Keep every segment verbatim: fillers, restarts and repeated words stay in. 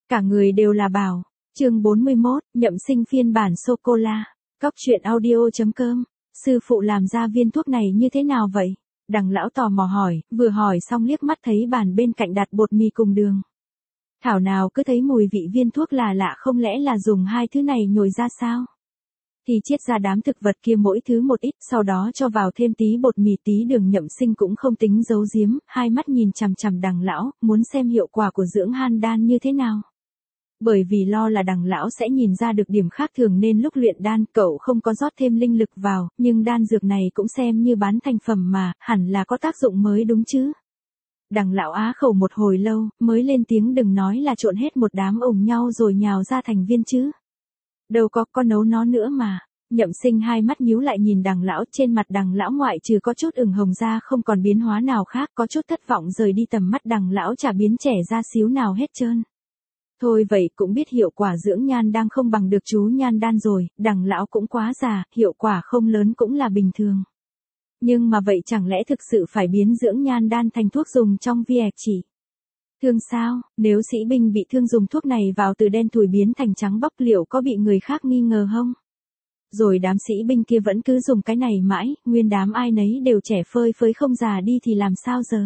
Cả người đều là bảo. Chương bốn mươi mốt, Nhậm Sinh phiên bản sô cô la. Cóc truyện audio chấm com. Sư phụ làm ra viên thuốc này như thế nào vậy? Đằng lão tò mò hỏi, vừa hỏi xong liếc mắt thấy bàn bên cạnh đặt bột mì cùng đường. Thảo nào cứ thấy mùi vị viên thuốc là lạ, không lẽ là dùng hai thứ này nhồi ra sao? Thì chiết ra đám thực vật kia mỗi thứ một ít, sau đó cho vào thêm tí bột mì tí đường. Nhậm Sinh cũng không tính giấu giếm, hai mắt nhìn chằm chằm đằng lão, muốn xem hiệu quả của dưỡng han đan như thế nào. Bởi vì lo là đằng lão sẽ nhìn ra được điểm khác thường nên lúc luyện đan cậu không có rót thêm linh lực vào, nhưng đan dược này cũng xem như bán thành phẩm mà, hẳn là có tác dụng mới đúng chứ. Đằng lão á khẩu một hồi lâu, mới lên tiếng, đừng nói là trộn hết một đám ủng nhau rồi nhào ra thành viên chứ. Đâu có, có nấu nó nữa mà. Nhậm Sinh hai mắt nhíu lại nhìn đằng lão, trên mặt đằng lão ngoại trừ có chút ửng hồng ra không còn biến hóa nào khác, có chút thất vọng rời đi, tầm mắt đằng lão chả biến trẻ ra xíu nào hết trơn. Thôi vậy cũng biết hiệu quả dưỡng nhan đang không bằng được chú nhan đan rồi, đằng lão cũng quá già, hiệu quả không lớn cũng là bình thường. Nhưng mà vậy chẳng lẽ thực sự phải biến dưỡng nhan đan thành thuốc dùng trong việc chỉ thương sao? Nếu sĩ binh bị thương dùng thuốc này vào từ đen thùi biến thành trắng bóc liệu có bị người khác nghi ngờ không? Rồi đám sĩ binh kia vẫn cứ dùng cái này mãi, nguyên đám ai nấy đều trẻ phơi phới không già đi thì làm sao giờ?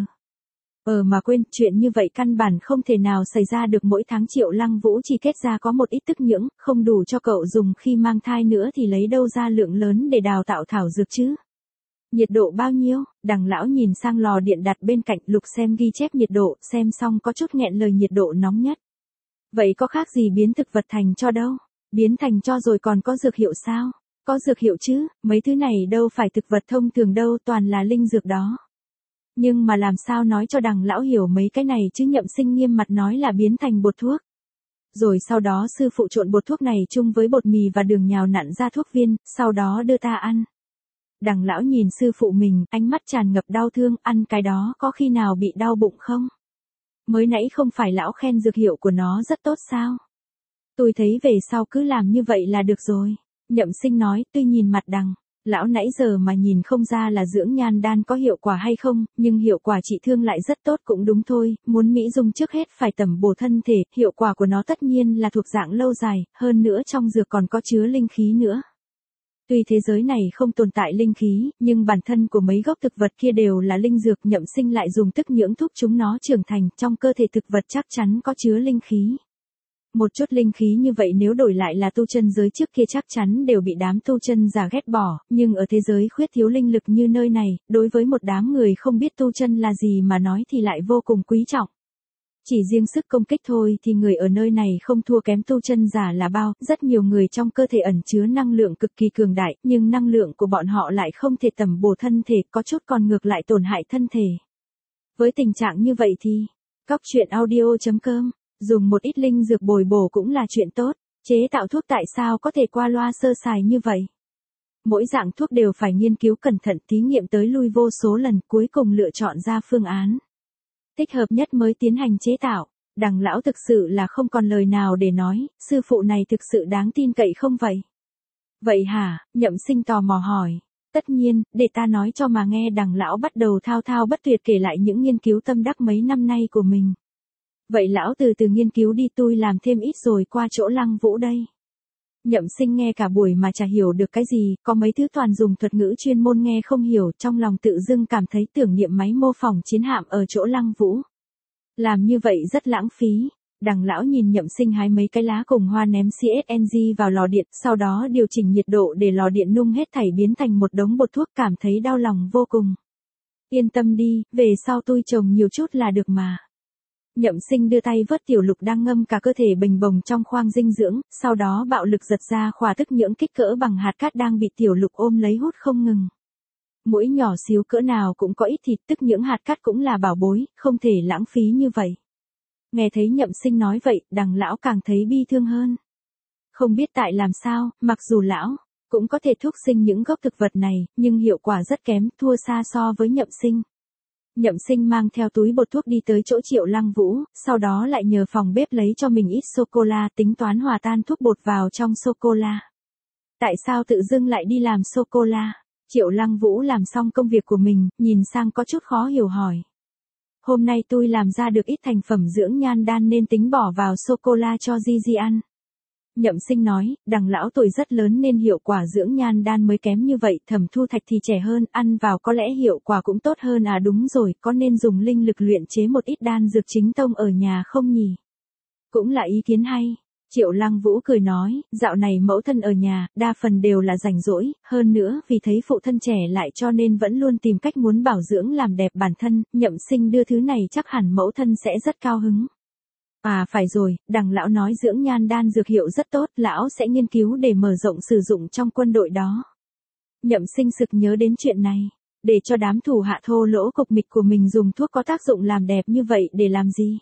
Ờ mà quên, chuyện như vậy căn bản không thể nào xảy ra được, mỗi tháng Triệu Lăng Vũ chỉ kết ra có một ít tức nhưỡng, không đủ cho cậu dùng khi mang thai nữa thì lấy đâu ra lượng lớn để đào tạo thảo dược chứ? Nhiệt độ bao nhiêu? Đằng lão nhìn sang lò điện đặt bên cạnh, lục xem ghi chép nhiệt độ, xem xong có chút nghẹn lời, nhiệt độ nóng nhất. Vậy có khác gì biến thực vật thành cho đâu? Biến thành cho rồi còn có dược hiệu sao? Có dược hiệu chứ, mấy thứ này đâu phải thực vật thông thường đâu, toàn là linh dược đó. Nhưng mà làm sao nói cho đằng lão hiểu mấy cái này chứ? Nhậm Sinh nghiêm mặt nói là biến thành bột thuốc. Rồi sau đó sư phụ trộn bột thuốc này chung với bột mì và đường nhào nặn ra thuốc viên, sau đó đưa ta ăn. Đằng lão nhìn sư phụ mình, ánh mắt tràn ngập đau thương, ăn cái đó có khi nào bị đau bụng không? Mới nãy không phải lão khen dược hiệu của nó rất tốt sao? Tôi thấy về sau cứ làm như vậy là được rồi. Nhậm Sinh nói, tuy nhìn mặt đằng lão nãy giờ mà nhìn không ra là dưỡng nhan đan có hiệu quả hay không, nhưng hiệu quả trị thương lại rất tốt cũng đúng thôi, muốn mỹ dung trước hết phải tẩm bổ thân thể, hiệu quả của nó tất nhiên là thuộc dạng lâu dài, hơn nữa trong dược còn có chứa linh khí nữa. Tuy thế giới này không tồn tại linh khí, nhưng bản thân của mấy gốc thực vật kia đều là linh dược. Nhậm Sinh lại dùng tức nhưỡng thúc chúng nó trưởng thành, trong cơ thể thực vật chắc chắn có chứa linh khí. Một chút linh khí như vậy nếu đổi lại là tu chân giới trước kia chắc chắn đều bị đám tu chân giả ghét bỏ, nhưng ở thế giới khuyết thiếu linh lực như nơi này, đối với một đám người không biết tu chân là gì mà nói thì lại vô cùng quý trọng. Chỉ riêng sức công kích thôi thì người ở nơi này không thua kém tu chân giả là bao, rất nhiều người trong cơ thể ẩn chứa năng lượng cực kỳ cường đại, nhưng năng lượng của bọn họ lại không thể tẩm bổ thân thể, có chút còn ngược lại tổn hại thân thể. Với tình trạng như vậy thì, cóc truyện audio chấm com, dùng một ít linh dược bồi bổ cũng là chuyện tốt, chế tạo thuốc tại sao có thể qua loa sơ sài như vậy? Mỗi dạng thuốc đều phải nghiên cứu cẩn thận, thí nghiệm tới lui vô số lần, cuối cùng lựa chọn ra phương án thích hợp nhất mới tiến hành chế tạo. Đằng lão thực sự là không còn lời nào để nói, sư phụ này thực sự đáng tin cậy không vậy? Vậy hả? Nhậm Sinh tò mò hỏi. Tất nhiên, để ta nói cho mà nghe. Đằng lão bắt đầu thao thao bất tuyệt kể lại những nghiên cứu tâm đắc mấy năm nay của mình. Vậy lão từ từ nghiên cứu đi, tôi làm thêm ít rồi qua chỗ Lăng Vũ đây. Nhậm Sinh nghe cả buổi mà chả hiểu được cái gì, có mấy thứ toàn dùng thuật ngữ chuyên môn nghe không hiểu, trong lòng tự dưng cảm thấy tưởng niệm máy mô phỏng chiến hạm ở chỗ Lăng Vũ. Làm như vậy rất lãng phí. Đằng lão nhìn Nhậm Sinh hái mấy cái lá cùng hoa ném xê ét en giê vào lò điện, sau đó điều chỉnh nhiệt độ để lò điện nung hết thảy biến thành một đống bột thuốc, cảm thấy đau lòng vô cùng. Yên tâm đi, về sau tôi trồng nhiều chút là được mà. Nhậm Sinh đưa tay vớt tiểu lục đang ngâm cả cơ thể bềnh bồng trong khoang dinh dưỡng, sau đó bạo lực giật ra khỏa tức nhưỡng kích cỡ bằng hạt cát đang bị tiểu lục ôm lấy hút không ngừng. Mũi nhỏ xíu cỡ nào cũng có ít thịt, tức nhưỡng hạt cát cũng là bảo bối, không thể lãng phí như vậy. Nghe thấy Nhậm Sinh nói vậy, đằng lão càng thấy bi thương hơn. Không biết tại làm sao, mặc dù lão cũng có thể thúc sinh những gốc thực vật này, nhưng hiệu quả rất kém, thua xa so với Nhậm Sinh. Nhậm Sinh mang theo túi bột thuốc đi tới chỗ Triệu Lăng Vũ, sau đó lại nhờ phòng bếp lấy cho mình ít sô-cô-la, tính toán hòa tan thuốc bột vào trong sô-cô-la. Tại sao tự dưng lại đi làm sô-cô-la? Triệu Lăng Vũ làm xong công việc của mình, nhìn sang có chút khó hiểu hỏi. hôm nay tôi làm ra được ít thành phẩm dưỡng nhan đan nên tính bỏ vào sô-cô-la cho Gigi ăn. Nhậm Sinh nói, đằng lão tuổi rất lớn nên hiệu quả dưỡng nhan đan mới kém như vậy, Thẩm Thu Thạch thì trẻ hơn, ăn vào có lẽ hiệu quả cũng tốt hơn à đúng rồi, có nên dùng linh lực luyện chế một ít đan dược chính tông ở nhà không nhỉ? Cũng là ý kiến hay. Triệu Lăng Vũ cười nói, dạo này mẫu thân ở nhà, đa phần đều là rảnh rỗi, hơn nữa vì thấy phụ thân trẻ lại cho nên vẫn luôn tìm cách muốn bảo dưỡng làm đẹp bản thân, Nhậm Sinh đưa thứ này chắc hẳn mẫu thân sẽ rất cao hứng. À phải rồi, đằng lão nói dưỡng nhan đan dược hiệu rất tốt, lão sẽ nghiên cứu để mở rộng sử dụng trong quân đội đó. Nhậm Sinh sực nhớ đến chuyện này, để cho đám thủ hạ thô lỗ cục mịch của mình dùng thuốc có tác dụng làm đẹp như vậy để làm gì?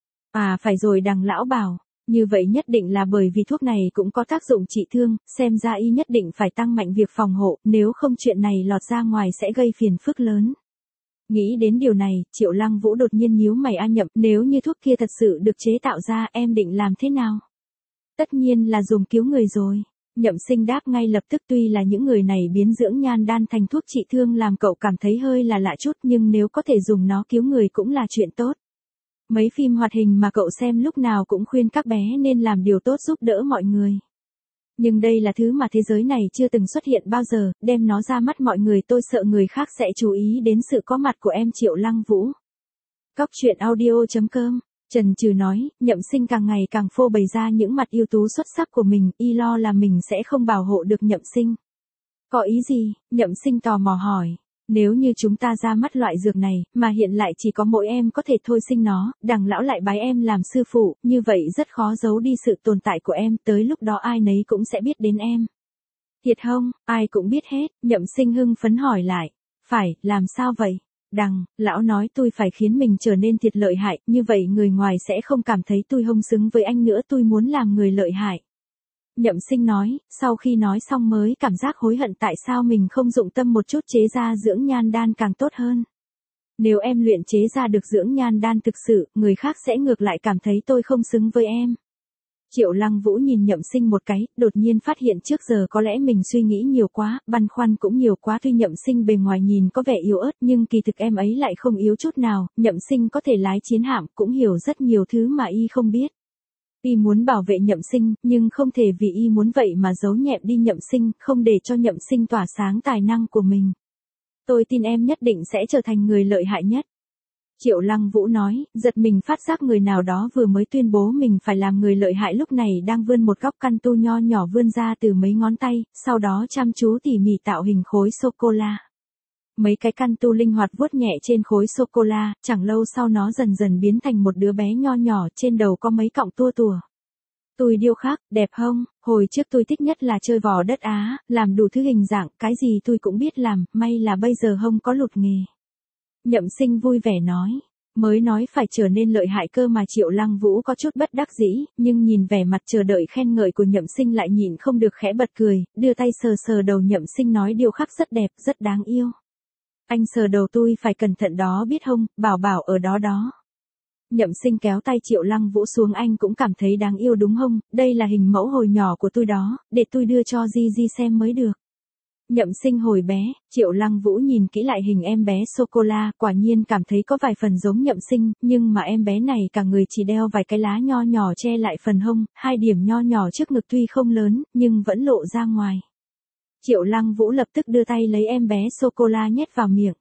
À phải rồi, đằng lão bảo, như vậy nhất định là bởi vì thuốc này cũng có tác dụng trị thương, xem ra y nhất định phải tăng mạnh việc phòng hộ, nếu không chuyện này lọt ra ngoài sẽ gây phiền phức lớn. Nghĩ đến điều này, Triệu Lăng Vũ đột nhiên nhíu mày. A Nhậm, nếu như thuốc kia thật sự được chế tạo ra, em định làm thế nào? Tất nhiên là dùng cứu người rồi. Nhậm Sinh đáp ngay lập tức, tuy là những người này biến dưỡng nhan đan thành thuốc trị thương làm cậu cảm thấy hơi là lạ chút, nhưng nếu có thể dùng nó cứu người cũng là chuyện tốt. Mấy phim hoạt hình mà cậu xem lúc nào cũng khuyên các bé nên làm điều tốt giúp đỡ mọi người. Nhưng đây là thứ mà thế giới này chưa từng xuất hiện bao giờ, đem nó ra mắt mọi người tôi sợ người khác sẽ chú ý đến sự có mặt của em Triệu Lăng Vũ. Cóc truyện audio chấm com, Trần Trừ nói, Nhậm Sinh càng ngày càng phô bày ra những mặt ưu tú xuất sắc của mình, y lo là mình sẽ không bảo hộ được Nhậm Sinh. Có ý gì? Nhậm Sinh tò mò hỏi. Nếu như chúng ta ra mắt loại dược này, mà hiện lại chỉ có mỗi em có thể thôi sinh nó, đằng lão lại bái em làm sư phụ, như vậy rất khó giấu đi sự tồn tại của em, tới lúc đó ai nấy cũng sẽ biết đến em. Thiệt không? Ai cũng biết hết, Nhậm Sinh hưng phấn hỏi lại. Phải, làm sao vậy? Đằng, lão nói tôi phải khiến mình trở nên thiệt lợi hại, như vậy người ngoài sẽ không cảm thấy tôi hông xứng với anh nữa, tôi muốn làm người lợi hại. Nhậm Sinh nói, sau khi nói xong mới cảm giác hối hận tại sao mình không dụng tâm một chút chế ra dưỡng nhan đan càng tốt hơn. Nếu em luyện chế ra được dưỡng nhan đan thực sự, người khác sẽ ngược lại cảm thấy tôi không xứng với em. Triệu Lăng Vũ nhìn Nhậm Sinh một cái, đột nhiên phát hiện trước giờ có lẽ mình suy nghĩ nhiều quá, băn khoăn cũng nhiều quá. Tuy Nhậm Sinh bề ngoài nhìn có vẻ yếu ớt nhưng kỳ thực em ấy lại không yếu chút nào, Nhậm Sinh có thể lái chiến hạm, cũng hiểu rất nhiều thứ mà y không biết. Y muốn bảo vệ Nhậm Sinh, nhưng không thể vì y muốn vậy mà giấu nhẹm đi Nhậm Sinh, không để cho Nhậm Sinh tỏa sáng tài năng của mình. Tôi tin em nhất định sẽ trở thành người lợi hại nhất. Triệu Lăng Vũ nói, giật mình phát giác người nào đó vừa mới tuyên bố mình phải làm người lợi hại lúc này đang vươn một góc căn tu nho nhỏ vươn ra từ mấy ngón tay, sau đó chăm chú tỉ mỉ tạo hình khối sô-cô-la. Mấy cái căn tu linh hoạt vuốt nhẹ trên khối sô-cô-la, chẳng lâu sau nó dần dần biến thành một đứa bé nho nhỏ, trên đầu có mấy cọng tua tủa. Tôi điêu khắc, đẹp không? Hồi trước tôi thích nhất là chơi vò đất Á, làm đủ thứ hình dạng, cái gì tôi cũng biết làm, may là bây giờ không có lụt nghề. Nhậm Sinh vui vẻ nói, mới nói phải trở nên lợi hại cơ mà. Triệu Lăng Vũ có chút bất đắc dĩ, nhưng nhìn vẻ mặt chờ đợi khen ngợi của Nhậm Sinh lại nhịn không được khẽ bật cười, đưa tay sờ sờ đầu Nhậm Sinh nói điêu khắc rất đẹp, rất đáng yêu. Anh sờ đầu tôi phải cẩn thận đó biết không, bảo bảo ở đó đó. Nhậm Sinh kéo tay Triệu Lăng Vũ xuống, anh cũng cảm thấy đáng yêu đúng không, đây là hình mẫu hồi nhỏ của tôi đó, để tôi đưa cho Gigi xem mới được. Nhậm Sinh hồi bé, Triệu Lăng Vũ nhìn kỹ lại hình em bé sô-cô-la, quả nhiên cảm thấy có vài phần giống Nhậm Sinh, nhưng mà em bé này cả người chỉ đeo vài cái lá nho nhỏ che lại phần hông, hai điểm nho nhỏ trước ngực tuy không lớn, nhưng vẫn lộ ra ngoài. Triệu Lăng Vũ lập tức đưa tay lấy em bé sô-cô-la nhét vào miệng.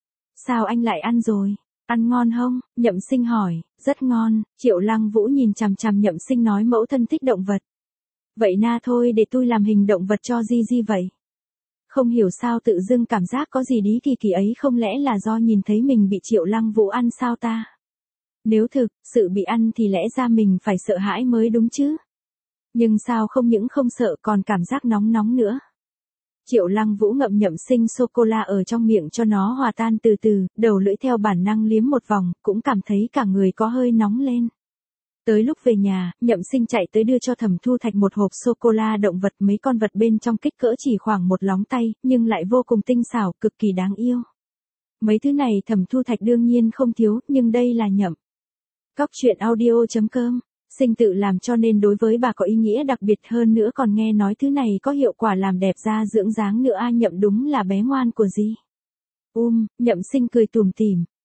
Sao anh lại ăn rồi? Ăn ngon không? Nhậm Sinh hỏi. Rất ngon. Triệu Lăng Vũ nhìn chằm chằm Nhậm Sinh nói mẫu thân thích động vật. Vậy na thôi để tôi làm hình động vật cho Gigi vậy. Không hiểu sao tự dưng cảm giác có gì đi kỳ kỳ ấy, không lẽ là do nhìn thấy mình bị Triệu Lăng Vũ ăn sao ta? Nếu thực sự bị ăn thì lẽ ra mình phải sợ hãi mới đúng chứ. Nhưng sao không những không sợ còn cảm giác nóng nóng nữa. Triệu Lăng Vũ ngậm Nhậm Sinh sô-cô-la ở trong miệng cho nó hòa tan từ từ, đầu lưỡi theo bản năng liếm một vòng, cũng cảm thấy cả người có hơi nóng lên. Tới lúc về nhà, Nhậm Sinh chạy tới đưa cho Thẩm Thu Thạch một hộp sô-cô-la động vật, mấy con vật bên trong kích cỡ chỉ khoảng một lóng tay, nhưng lại vô cùng tinh xảo, cực kỳ đáng yêu. Mấy thứ này Thẩm Thu Thạch đương nhiên không thiếu, nhưng đây là Nhậm. Cóc truyện audio chấm com, Sinh tự làm cho nên đối với bà có ý nghĩa đặc biệt, hơn nữa còn nghe nói thứ này có hiệu quả làm đẹp da dưỡng dáng nữa. A Nhậm đúng là bé ngoan của gì. Um, Nhậm Sinh cười tủm tỉm.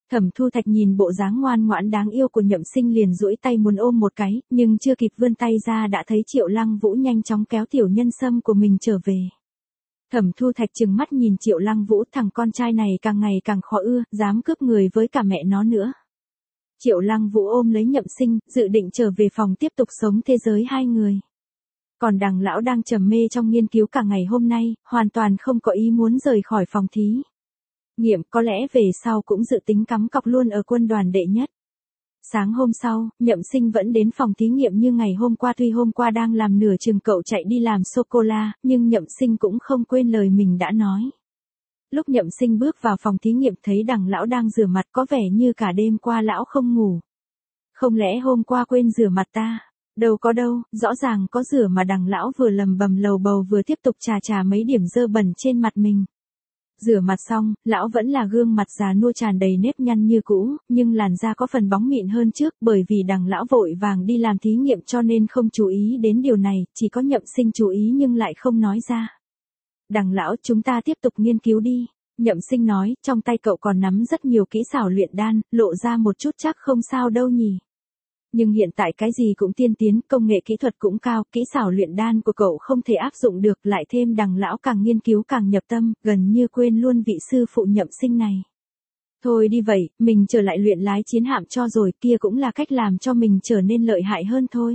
Thẩm Thu Thạch nhìn bộ dáng ngoan ngoãn đáng yêu của Nhậm Sinh liền duỗi tay muốn ôm một cái, nhưng chưa kịp vươn tay ra đã thấy Triệu Lăng Vũ nhanh chóng kéo tiểu nhân sâm của mình trở về. Thẩm Thu Thạch trừng mắt nhìn Triệu Lăng Vũ, thằng con trai này càng ngày càng khó ưa, dám cướp người với cả mẹ nó nữa. Triệu Lăng Vũ ôm lấy Nhậm Sinh, dự định trở về phòng tiếp tục sống thế giới hai người. Còn Đằng lão đang trầm mê trong nghiên cứu cả ngày hôm nay, hoàn toàn không có ý muốn rời khỏi phòng thí nghiệm, có lẽ về sau cũng dự tính cắm cọc luôn ở quân đoàn đệ nhất. Sáng hôm sau, Nhậm Sinh vẫn đến phòng thí nghiệm như ngày hôm qua, tuy hôm qua đang làm nửa chừng cậu chạy đi làm sô-cô-la, nhưng Nhậm Sinh cũng không quên lời mình đã nói. Lúc Nhậm Sinh bước vào phòng thí nghiệm thấy Đằng lão đang rửa mặt, có vẻ như cả đêm qua lão không ngủ. Không lẽ hôm qua quên rửa mặt ta? Đâu có đâu, rõ ràng có rửa mà. Đằng lão vừa lầm bầm lầu bầu vừa tiếp tục chà chà mấy điểm dơ bẩn trên mặt mình. Rửa mặt xong, lão vẫn là gương mặt già nua tràn đầy nếp nhăn như cũ, nhưng làn da có phần bóng mịn hơn trước, bởi vì Đằng lão vội vàng đi làm thí nghiệm cho nên không chú ý đến điều này, chỉ có Nhậm Sinh chú ý nhưng lại không nói ra. Đằng lão, chúng ta tiếp tục nghiên cứu đi. Nhậm Sinh nói, trong tay cậu còn nắm rất nhiều kỹ xảo luyện đan, lộ ra một chút chắc không sao đâu nhỉ. Nhưng hiện tại cái gì cũng tiên tiến, công nghệ kỹ thuật cũng cao, kỹ xảo luyện đan của cậu không thể áp dụng được, lại thêm Đằng lão càng nghiên cứu càng nhập tâm, gần như quên luôn vị sư phụ Nhậm Sinh này. Thôi đi vậy, mình trở lại luyện lái chiến hạm cho rồi, kia cũng là cách làm cho mình trở nên lợi hại hơn thôi.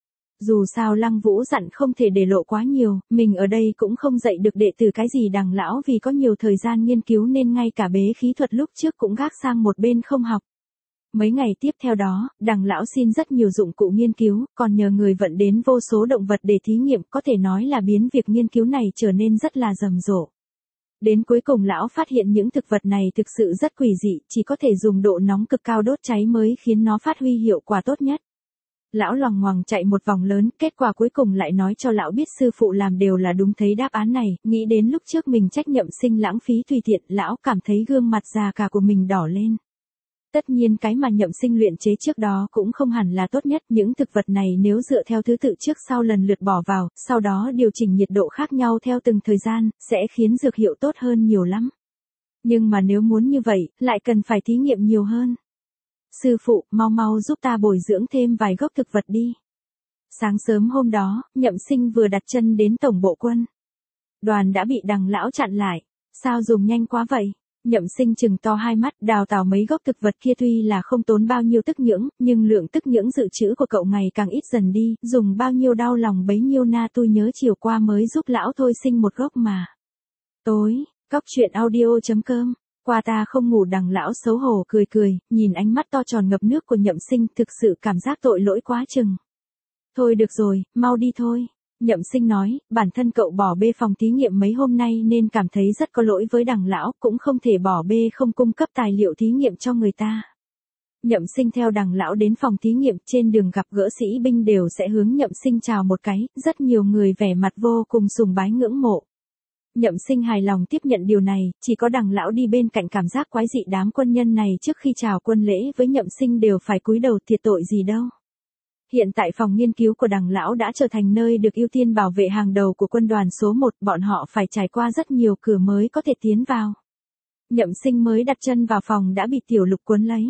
Dù sao Lăng Vũ dặn không thể để lộ quá nhiều, mình ở đây cũng không dạy được đệ tử cái gì. Đằng lão vì có nhiều thời gian nghiên cứu nên ngay cả bế khí thuật lúc trước cũng gác sang một bên không học. Mấy ngày tiếp theo đó, Đằng lão xin rất nhiều dụng cụ nghiên cứu, còn nhờ người vận đến vô số động vật để thí nghiệm, có thể nói là biến việc nghiên cứu này trở nên rất là rầm rộ. Đến cuối cùng lão phát hiện những thực vật này thực sự rất quỷ dị, chỉ có thể dùng độ nóng cực cao đốt cháy mới khiến nó phát huy hiệu quả tốt nhất. Lão loằng ngoằng chạy một vòng lớn, kết quả cuối cùng lại nói cho lão biết sư phụ làm đều là đúng. Thấy đáp án này, nghĩ đến lúc trước mình trách Nhậm Sinh lãng phí tùy tiện, lão cảm thấy gương mặt già cả của mình đỏ lên. Tất nhiên cái mà Nhậm Sinh luyện chế trước đó cũng không hẳn là tốt nhất, những thực vật này nếu dựa theo thứ tự trước sau lần lượt bỏ vào, sau đó điều chỉnh nhiệt độ khác nhau theo từng thời gian, sẽ khiến dược hiệu tốt hơn nhiều lắm. Nhưng mà nếu muốn như vậy, lại cần phải thí nghiệm nhiều hơn. Sư phụ, mau mau giúp ta bồi dưỡng thêm vài gốc thực vật đi. Sáng sớm hôm đó, Nhậm Sinh vừa đặt chân đến tổng bộ quân đoàn đã bị Đằng lão chặn lại. Sao dùng nhanh quá vậy? Nhậm Sinh chừng to hai mắt, đào tạo mấy gốc thực vật kia tuy là không tốn bao nhiêu tức nhưỡng, nhưng lượng tức nhưỡng dự trữ của cậu ngày càng ít dần đi, dùng bao nhiêu đau lòng bấy nhiêu na. Tôi nhớ chiều qua mới giúp lão thôi sinh một gốc mà. Tối, Cóc truyện audio chấm com. Qua ta không ngủ. Đằng lão xấu hổ cười cười, nhìn ánh mắt to tròn ngập nước của Nhậm Sinh, thực sự cảm giác tội lỗi quá chừng. Thôi được rồi, mau đi thôi. Nhậm Sinh nói, bản thân cậu bỏ bê phòng thí nghiệm mấy hôm nay nên cảm thấy rất có lỗi với Đằng lão, cũng không thể bỏ bê không cung cấp tài liệu thí nghiệm cho người ta. Nhậm Sinh theo Đằng lão đến phòng thí nghiệm, trên đường gặp gỡ sĩ binh đều sẽ hướng Nhậm Sinh chào một cái, rất nhiều người vẻ mặt vô cùng sùng bái ngưỡng mộ. Nhậm Sinh hài lòng tiếp nhận điều này, chỉ có Đằng lão đi bên cạnh cảm giác quái dị. Đám quân nhân này trước khi chào quân lễ với Nhậm Sinh đều phải cúi đầu, thiệt tội gì đâu. Hiện tại phòng nghiên cứu của Đằng lão đã trở thành nơi được ưu tiên bảo vệ hàng đầu của quân đoàn số một, bọn họ phải trải qua rất nhiều cửa mới có thể tiến vào. Nhậm Sinh mới đặt chân vào phòng đã bị Tiểu Lục cuốn lấy.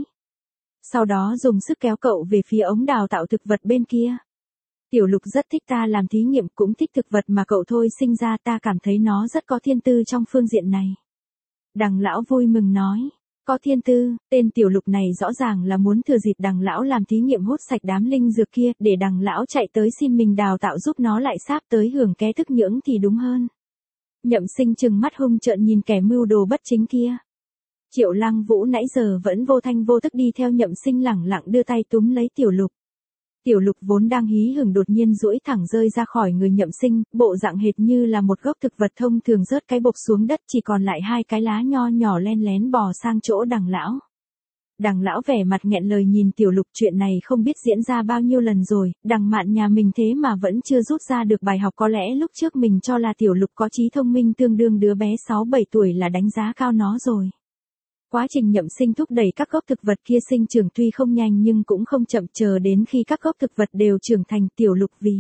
Sau đó dùng sức kéo cậu về phía ống đào tạo thực vật bên kia. Tiểu Lục rất thích ta làm thí nghiệm, cũng thích thực vật mà cậu thôi sinh ra, ta cảm thấy nó rất có thiên tư trong phương diện này. Đằng lão vui mừng nói. Có thiên tư, tên Tiểu Lục này rõ ràng là muốn thừa dịp Đằng lão làm thí nghiệm hút sạch đám linh dược kia, để Đằng lão chạy tới xin mình đào tạo giúp nó lại sáp tới hưởng ké thức nhưỡng thì đúng hơn. Nhậm Sinh trừng mắt hung trợn nhìn kẻ mưu đồ bất chính kia. Triệu Lăng Vũ nãy giờ vẫn vô thanh vô tức đi theo Nhậm Sinh, lẳng lặng đưa tay túm lấy Tiểu Lục. Tiểu Lục vốn đang hí hửng đột nhiên duỗi thẳng rơi ra khỏi người Nhậm Sinh, bộ dạng hệt như là một gốc thực vật thông thường rớt cái bộc xuống đất, chỉ còn lại hai cái lá nho nhỏ len lén bò sang chỗ Đằng lão. Đằng lão vẻ mặt nghẹn lời nhìn Tiểu Lục, chuyện này không biết diễn ra bao nhiêu lần rồi, Đằng Mạn nhà mình thế mà vẫn chưa rút ra được bài học. Có lẽ lúc trước mình cho là Tiểu Lục có trí thông minh tương đương đứa bé sáu bảy tuổi là đánh giá cao nó rồi. Quá trình Nhậm Sinh thúc đẩy các gốc thực vật kia sinh trưởng tuy không nhanh nhưng cũng không chậm, chờ đến khi các gốc thực vật đều trưởng thành, Tiểu Lục vì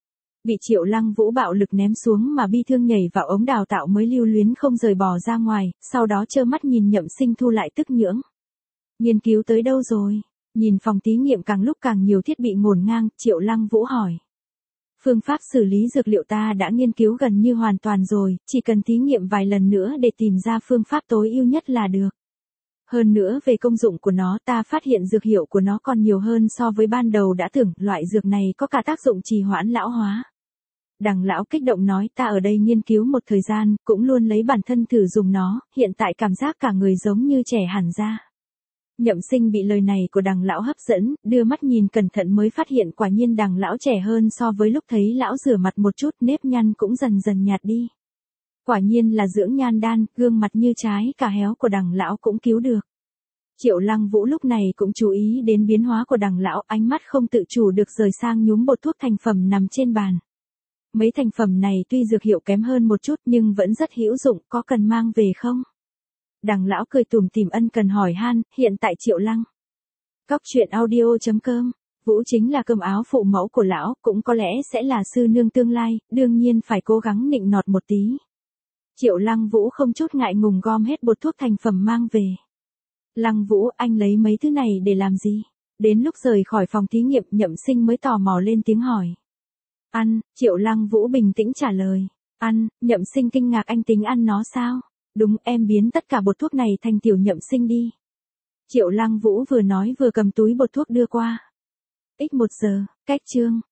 bị Triệu Lăng Vũ bạo lực ném xuống mà bi thương nhảy vào ống đào tạo mới lưu luyến không rời bò ra ngoài, sau đó trơ mắt nhìn Nhậm Sinh thu lại tức nhưỡng. Nghiên cứu tới đâu rồi? Nhìn phòng thí nghiệm càng lúc càng nhiều thiết bị ngổn ngang, Triệu Lăng Vũ hỏi. Phương pháp xử lý dược liệu ta đã nghiên cứu gần như hoàn toàn rồi, chỉ cần thí nghiệm vài lần nữa để tìm ra phương pháp tối ưu nhất là được. Hơn nữa về công dụng của nó ta phát hiện dược hiệu của nó còn nhiều hơn so với ban đầu đã tưởng, loại dược này có cả tác dụng trì hoãn lão hóa. Đằng lão kích động nói, ta ở đây nghiên cứu một thời gian, cũng luôn lấy bản thân thử dùng nó, hiện tại cảm giác cả người giống như trẻ hẳn ra. Nhậm Sinh bị lời này của đằng lão hấp dẫn, đưa mắt nhìn cẩn thận mới phát hiện quả nhiên đằng lão trẻ hơn so với lúc thấy lão rửa mặt một chút, nếp nhăn cũng dần dần nhạt đi. Quả nhiên là dưỡng nhan đan, gương mặt như trái cà héo của đằng lão cũng cứu được. Triệu Lăng Vũ lúc này cũng chú ý đến biến hóa của đằng lão, ánh mắt không tự chủ được rời sang nhúm bột thuốc thành phẩm nằm trên bàn. Mấy thành phẩm này tuy dược hiệu kém hơn một chút nhưng vẫn rất hữu dụng, có cần mang về không? Đằng lão cười tủm tỉm ân cần hỏi han, hiện tại Triệu Lăng. Cóc truyện audio chấm com, Vũ chính là cơm áo phụ mẫu của lão, cũng có lẽ sẽ là sư nương tương lai, đương nhiên phải cố gắng nịnh nọt một tí. Triệu Lăng Vũ không chút ngại ngùng gom hết bột thuốc thành phẩm mang về. Lăng Vũ, anh lấy mấy thứ này để làm gì? Đến lúc rời khỏi phòng thí nghiệm, Nhậm Sinh mới tò mò lên tiếng hỏi. Ăn, Triệu Lăng Vũ bình tĩnh trả lời. Ăn, Nhậm Sinh kinh ngạc, anh tính ăn nó sao? Đúng, em biến tất cả bột thuốc này thành tiểu Nhậm Sinh đi. Triệu Lăng Vũ vừa nói vừa cầm túi bột thuốc đưa qua. X một giờ, cách chương.